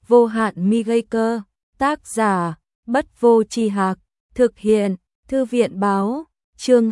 vô hạn mi gây cơ, tác giả, Bất Vô Tri Hạc, thực hiện, Thư viện báo, chương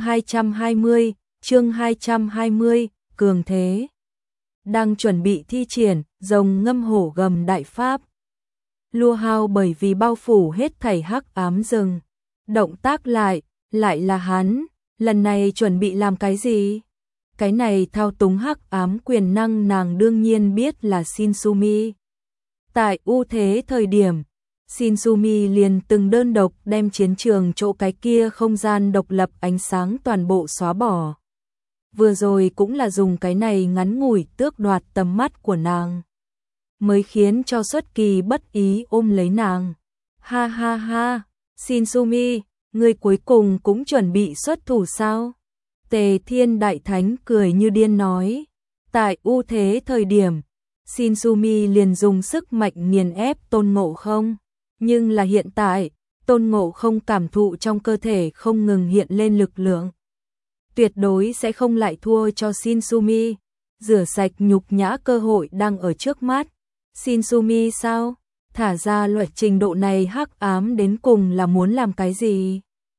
220, cường thế. Đang chuẩn bị thi triển, rồng ngâm hổ gầm đại pháp. Lua Hao bởi vì bao phủ hết thảy hắc ám rừng. Động tác lại là hắn, lần này chuẩn bị làm cái gì? Cái này thao túng hắc ám quyền năng nàng đương nhiên biết là Shinsumi. Tại ưu thế thời điểm, Shinsumi liền từng đơn độc đem chiến trường chỗ cái kia không gian độc lập ánh sáng toàn bộ xóa bỏ. Vừa rồi cũng là dùng cái này ngắn ngủi tước đoạt tầm mắt của nàng, mới khiến cho Xuất Kỳ bất ý ôm lấy nàng. Ha ha ha, Shinsumi, ngươi cuối cùng cũng chuẩn bị xuất thủ sao? Tề Thiên Đại Thánh cười như điên nói. Tại ưu thế thời điểm, Shinsumi liền dùng sức mạnh nghiền ép Tôn Ngộ Không. Nhưng là hiện tại, Tôn Ngộ Không cảm thụ trong cơ thể không ngừng hiện lên lực lượng. Tuyệt đối sẽ không lại thua cho Shinsumi. Rửa sạch nhục nhã cơ hội đang ở trước mắt. Shinsumi sao? Thả ra loại trình độ này hắc ám đến cùng là muốn làm cái gì?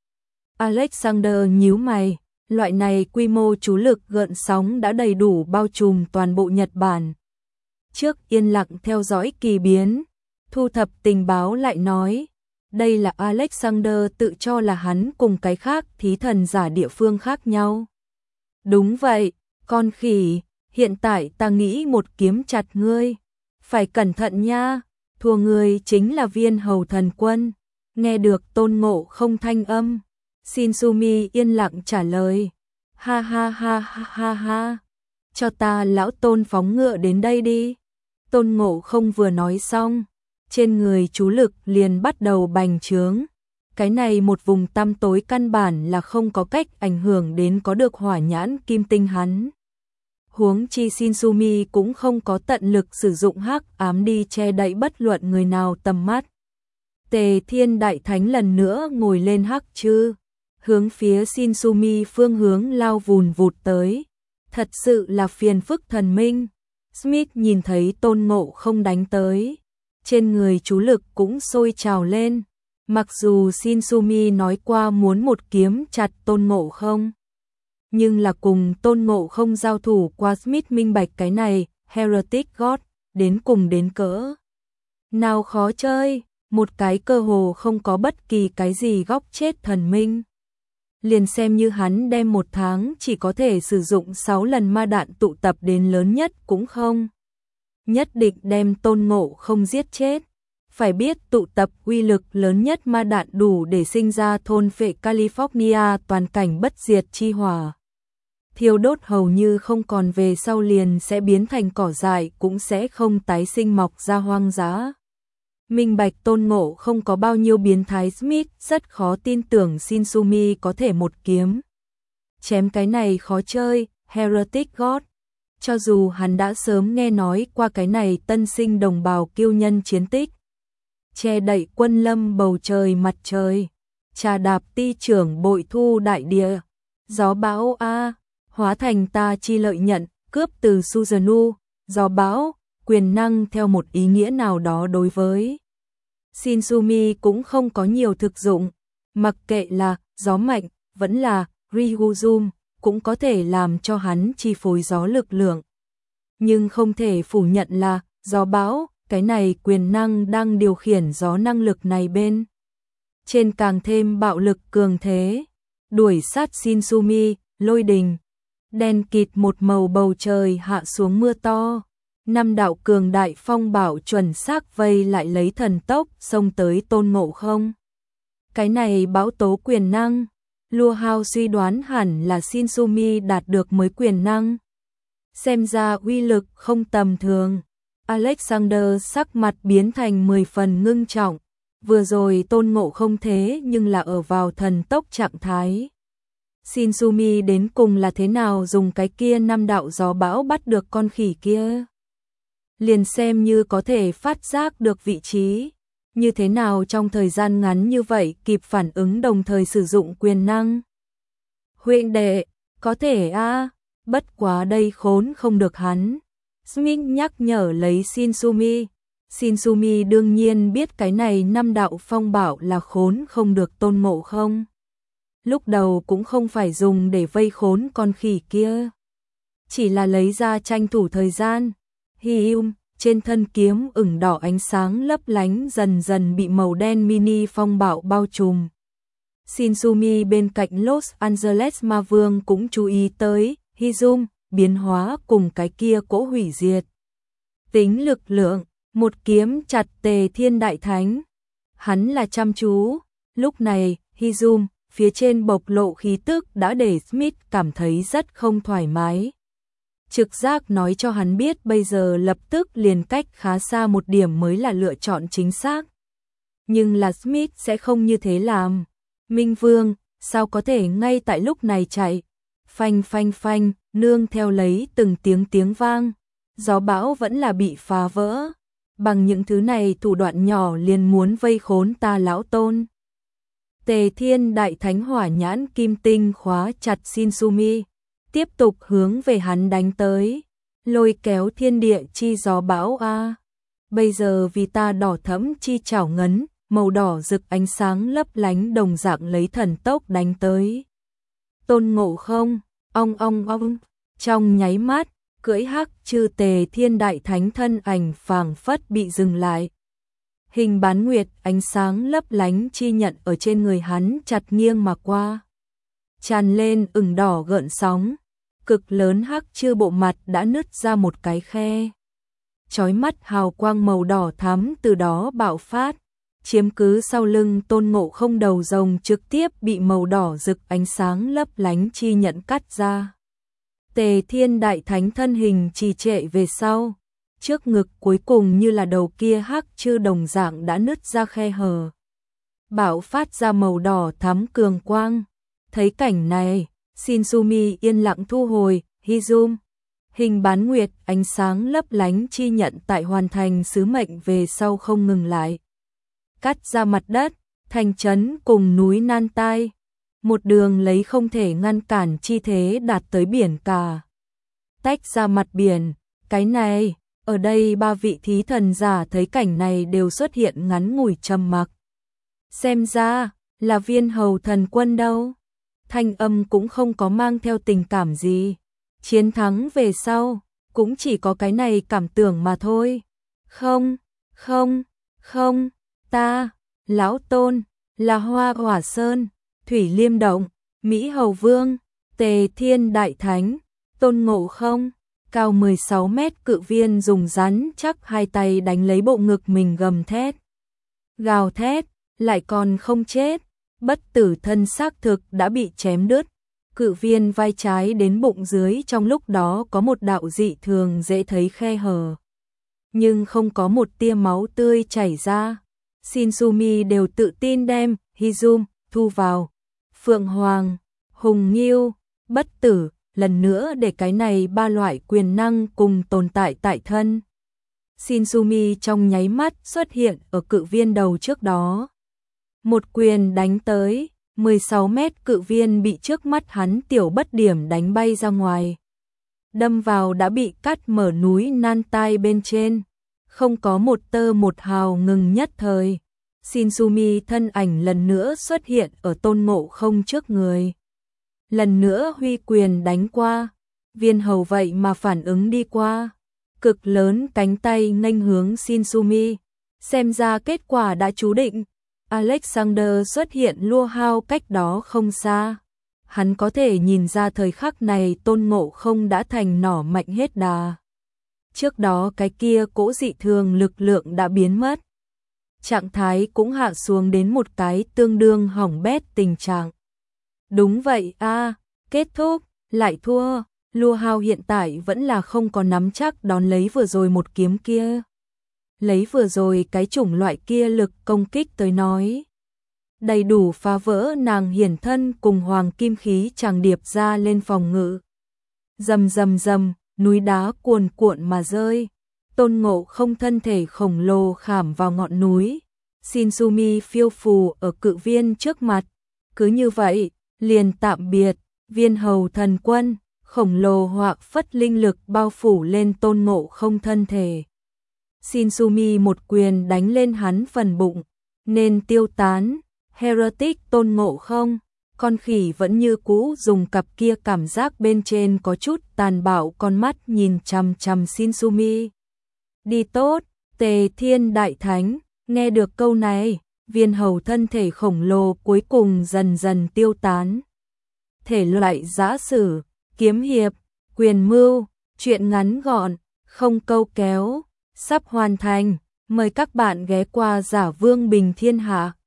Alexander nhíu mày. Loại này quy mô chú lực gợn sóng đã đầy đủ bao trùm toàn bộ Nhật Bản. Trước yên lặng theo dõi kỳ biến, thu thập tình báo lại nói, đây là Alexander tự cho là hắn cùng cái khác thí thần giả địa phương khác nhau. Đúng vậy, con khỉ, hiện tại ta nghĩ một kiếm chặt ngươi. Phải cẩn thận nha, thua ngươi chính là Viên Hầu Thần Quân. Nghe được Tôn Ngộ Không thanh âm, Shinsumi yên lặng trả lời. Ha ha ha ha ha ha, cho ta lão Tôn phóng ngựa đến đây đi. Tôn Ngộ Không vừa nói xong, trên người chú lực liền bắt đầu bành trướng. Cái này một vùng tăm tối căn bản là không có cách ảnh hưởng đến có được hỏa nhãn kim tinh hắn. Huống chi Shinsumi cũng không có tận lực sử dụng hắc ám đi che đậy bất luận người nào tầm mắt. Tề Thiên Đại Thánh lần nữa ngồi lên hắc chư, hướng phía Shinsumi phương hướng lao vùn vụt tới. Thật sự là phiền phức thần minh. Smith nhìn thấy Tôn Ngộ Không đánh tới, trên người chú lực cũng sôi trào lên. Mặc dù Shinsumi nói qua muốn một kiếm chặt Tôn Ngộ Không, nhưng là cùng Tôn Ngộ Không giao thủ qua, Smith minh bạch cái này Heretic God đến cùng đến cỡ nào khó chơi, một cái cơ hồ không có bất kỳ cái gì góc chết thần minh. Liền xem như hắn đem một tháng chỉ có thể sử dụng 6 lần ma đạn tụ tập đến lớn nhất cũng không nhất định đem Tôn Ngộ Không giết chết. Phải biết tụ tập uy lực lớn nhất ma đạn đủ để sinh ra thôn phệ California toàn cảnh bất diệt chi hỏa. Thiêu đốt hầu như không còn, về sau liền sẽ biến thành cỏ dại, cũng sẽ không tái sinh mọc ra hoang dã. Minh bạch Tôn Ngộ Không có bao nhiêu biến thái, Smith rất khó tin tưởng Shinsumi có thể một kiếm chém cái này khó chơi Heretic God. Cho dù hắn đã sớm nghe nói qua cái này tân sinh đồng bào kiêu nhân chiến tích, che đậy quân lâm bầu trời mặt trời, trà đạp ti trưởng bội thu đại địa, gió bão a, hóa thành ta chi lợi nhận, cướp từ Suzanu, gió bão, quyền năng theo một ý nghĩa nào đó đối với Shinsumi cũng không có nhiều thực dụng, mặc kệ là gió mạnh, vẫn là Ryuzum, cũng có thể làm cho hắn chi phối gió lực lượng. Nhưng không thể phủ nhận là gió bão, cái này quyền năng đang điều khiển gió năng lực này bên trên càng thêm bạo lực cường thế, đuổi sát Shinsumi, lôi đình, đen kịt một màu bầu trời hạ xuống mưa to. 5 đạo cường đại phong bảo chuẩn xác vây lại lấy thần tốc xông tới Tôn Ngộ Không. Cái này bão tố quyền năng, Lua Hao suy đoán hẳn là Shinsumi đạt được mới quyền năng. Xem ra uy lực không tầm thường. Alexander sắc mặt biến thành 10 phần ngưng trọng. Vừa rồi Tôn Ngộ Không thế nhưng là ở vào thần tốc trạng thái. Shinsumi đến cùng là thế nào dùng cái kia 5 đạo gió bão bắt được con khỉ kia? Liền xem như có thể phát giác được vị trí, như thế nào trong thời gian ngắn như vậy kịp phản ứng đồng thời sử dụng quyền năng? Huynh đệ, có thể a, bất quá đây khốn không được hắn. Smith nhắc nhở lấy Shinsumi. Shinsumi đương nhiên biết cái này năm đạo phong bảo là khốn không được Tôn Ngộ Không. Lúc đầu cũng không phải dùng để vây khốn con khỉ kia, chỉ là lấy ra tranh thủ thời gian. Hium, trên thân kiếm ửng đỏ ánh sáng lấp lánh dần dần bị màu đen mini phong bạo bao trùm. Shinsumi bên cạnh Los Angeles Ma Vương cũng chú ý tới Hizum biến hóa cùng cái kia cỗ hủy diệt tính lực lượng, một kiếm chặt Tề Thiên Đại Thánh. Hắn là chăm chú, lúc này Hizum phía trên bộc lộ khí tức đã để Smith cảm thấy rất không thoải mái. Trực giác nói cho hắn biết bây giờ lập tức liền cách khá xa một điểm mới là lựa chọn chính xác. Nhưng là Smith sẽ không như thế làm. Minh Vương, sao có thể ngay tại lúc này chạy? Phanh phanh phanh, nương theo lấy từng tiếng vang. Gió bão vẫn là bị phá vỡ. Bằng những thứ này thủ đoạn nhỏ liền muốn vây khốn ta lão Tôn. Tề Thiên Đại Thánh hỏa nhãn kim tinh khóa chặt Shinsumi, tiếp tục hướng về hắn đánh tới, lôi kéo thiên địa chi gió bão a. Bây giờ vì ta đỏ thẫm chi chảo ngấn, màu đỏ rực ánh sáng lấp lánh đồng dạng lấy thần tốc đánh tới. Tôn Ngộ Không, ong, trong nháy mắt, cưỡi hắc chư Tề Thiên Đại Thánh thân ảnh phảng phất bị dừng lại. Hình bán nguyệt ánh sáng lấp lánh chi nhận ở trên người hắn chặt nghiêng mà qua. Tràn lên ửng đỏ gợn sóng, cực lớn hắc chư bộ mặt đã nứt ra một cái khe. Chói mắt hào quang màu đỏ thắm từ đó bạo phát, chiếm cứ sau lưng Tôn Ngộ Không đầu rồng trực tiếp bị màu đỏ rực ánh sáng lấp lánh chi nhận cắt ra. Tề Thiên Đại Thánh thân hình trì trệ về sau, trước ngực cuối cùng như là đầu kia hắc chư đồng dạng đã nứt ra khe hở. Bạo phát ra màu đỏ thắm cường quang. Thấy cảnh này, Shinsumi yên lặng thu hồi, Hizum. Hình bán nguyệt ánh sáng lấp lánh chi nhận tại hoàn thành sứ mệnh về sau không ngừng lại. Cắt ra mặt đất, thành trấn cùng núi Nan Tai. Một đường lấy không thể ngăn cản chi thế đạt tới biển cả. Tách ra mặt biển, cái này, ở đây ba vị thí thần giả thấy cảnh này đều xuất hiện ngắn ngủi trầm mặc. Xem ra, là Viên Hầu Thần Quân đâu. Thanh âm cũng không có mang theo tình cảm gì. Chiến thắng về sau, cũng chỉ có cái này cảm tưởng mà thôi. Không, ta, Lão Tôn, là Hoa Hỏa Sơn, Thủy Liêm Động, Mỹ Hầu Vương, Tề Thiên Đại Thánh, Tôn Ngộ Không. Cao 16 mét cự viên dùng rắn chắc hai tay đánh lấy bộ ngực mình gầm thét. Gào thét, lại còn không chết, bất tử thân xác thực đã bị chém đứt. Cự viên vai trái đến bụng dưới trong lúc đó có một đạo dị thường dễ thấy khe hở. Nhưng không có một tia máu tươi chảy ra. Shinsumi đều tự tin đem Hizum thu vào. Phượng Hoàng, Hùng Nghiêu, bất tử, lần nữa để cái này ba loại quyền năng cùng tồn tại tại thân. Shinsumi trong nháy mắt xuất hiện ở cự viên đầu trước đó. Một quyền đánh tới, 16 mét cự viên bị trước mắt hắn tiểu bất điểm đánh bay ra ngoài. Đâm vào đã bị cắt mở núi Nan Tai bên trên. Không có một tơ một hào ngừng nhất thời. Shinsumi thân ảnh lần nữa xuất hiện ở Tôn Ngộ Không trước người. Lần nữa huy quyền đánh qua. Viên hầu vậy mà phản ứng đi qua. Cực lớn cánh tay nghênh hướng Shinsumi. Xem ra kết quả đã chú định. Alexander xuất hiện lua hao cách đó không xa. Hắn có thể nhìn ra thời khắc này Tôn Ngộ Không đã thành nỏ mạnh hết đà. Trước đó cái kia cỗ dị thường lực lượng đã biến mất. Trạng thái cũng hạ xuống đến một cái tương đương hỏng bét tình trạng. Đúng vậy a, kết thúc, lại thua. Lua hao hiện tại vẫn là không có nắm chắc đón lấy vừa rồi một kiếm kia. Lấy vừa rồi cái chủng loại kia lực công kích tới nói. Đầy đủ phá vỡ nàng hiển thân cùng hoàng kim khí tràng điệp ra lên phòng ngự. Rầm rầm rầm, núi đá cuồn cuộn mà rơi. Tôn Ngộ Không thân thể khổng lồ khảm vào ngọn núi. Shinsumi phiêu phù ở cự viên trước mặt. Cứ như vậy, liền tạm biệt, Viên Hầu Thần Quân, khổng lồ hoặc phất linh lực bao phủ lên Tôn Ngộ Không thân thể. Shinsumi một quyền đánh lên hắn phần bụng, nên tiêu tán. Heretic Tôn Ngộ Không, con khỉ vẫn như cũ dùng cặp kia cảm giác bên trên có chút tàn bạo con mắt nhìn chằm chằm Shinsumi. Đi tốt, Tề Thiên Đại Thánh, nghe được câu này, viên hầu thân thể khổng lồ cuối cùng dần dần tiêu tán. Thể loại giã sử, kiếm hiệp, quyền mưu, truyện ngắn gọn, không câu kéo, sắp hoàn thành. Mời các bạn ghé qua Giả Vương Bình Thiên Hạ.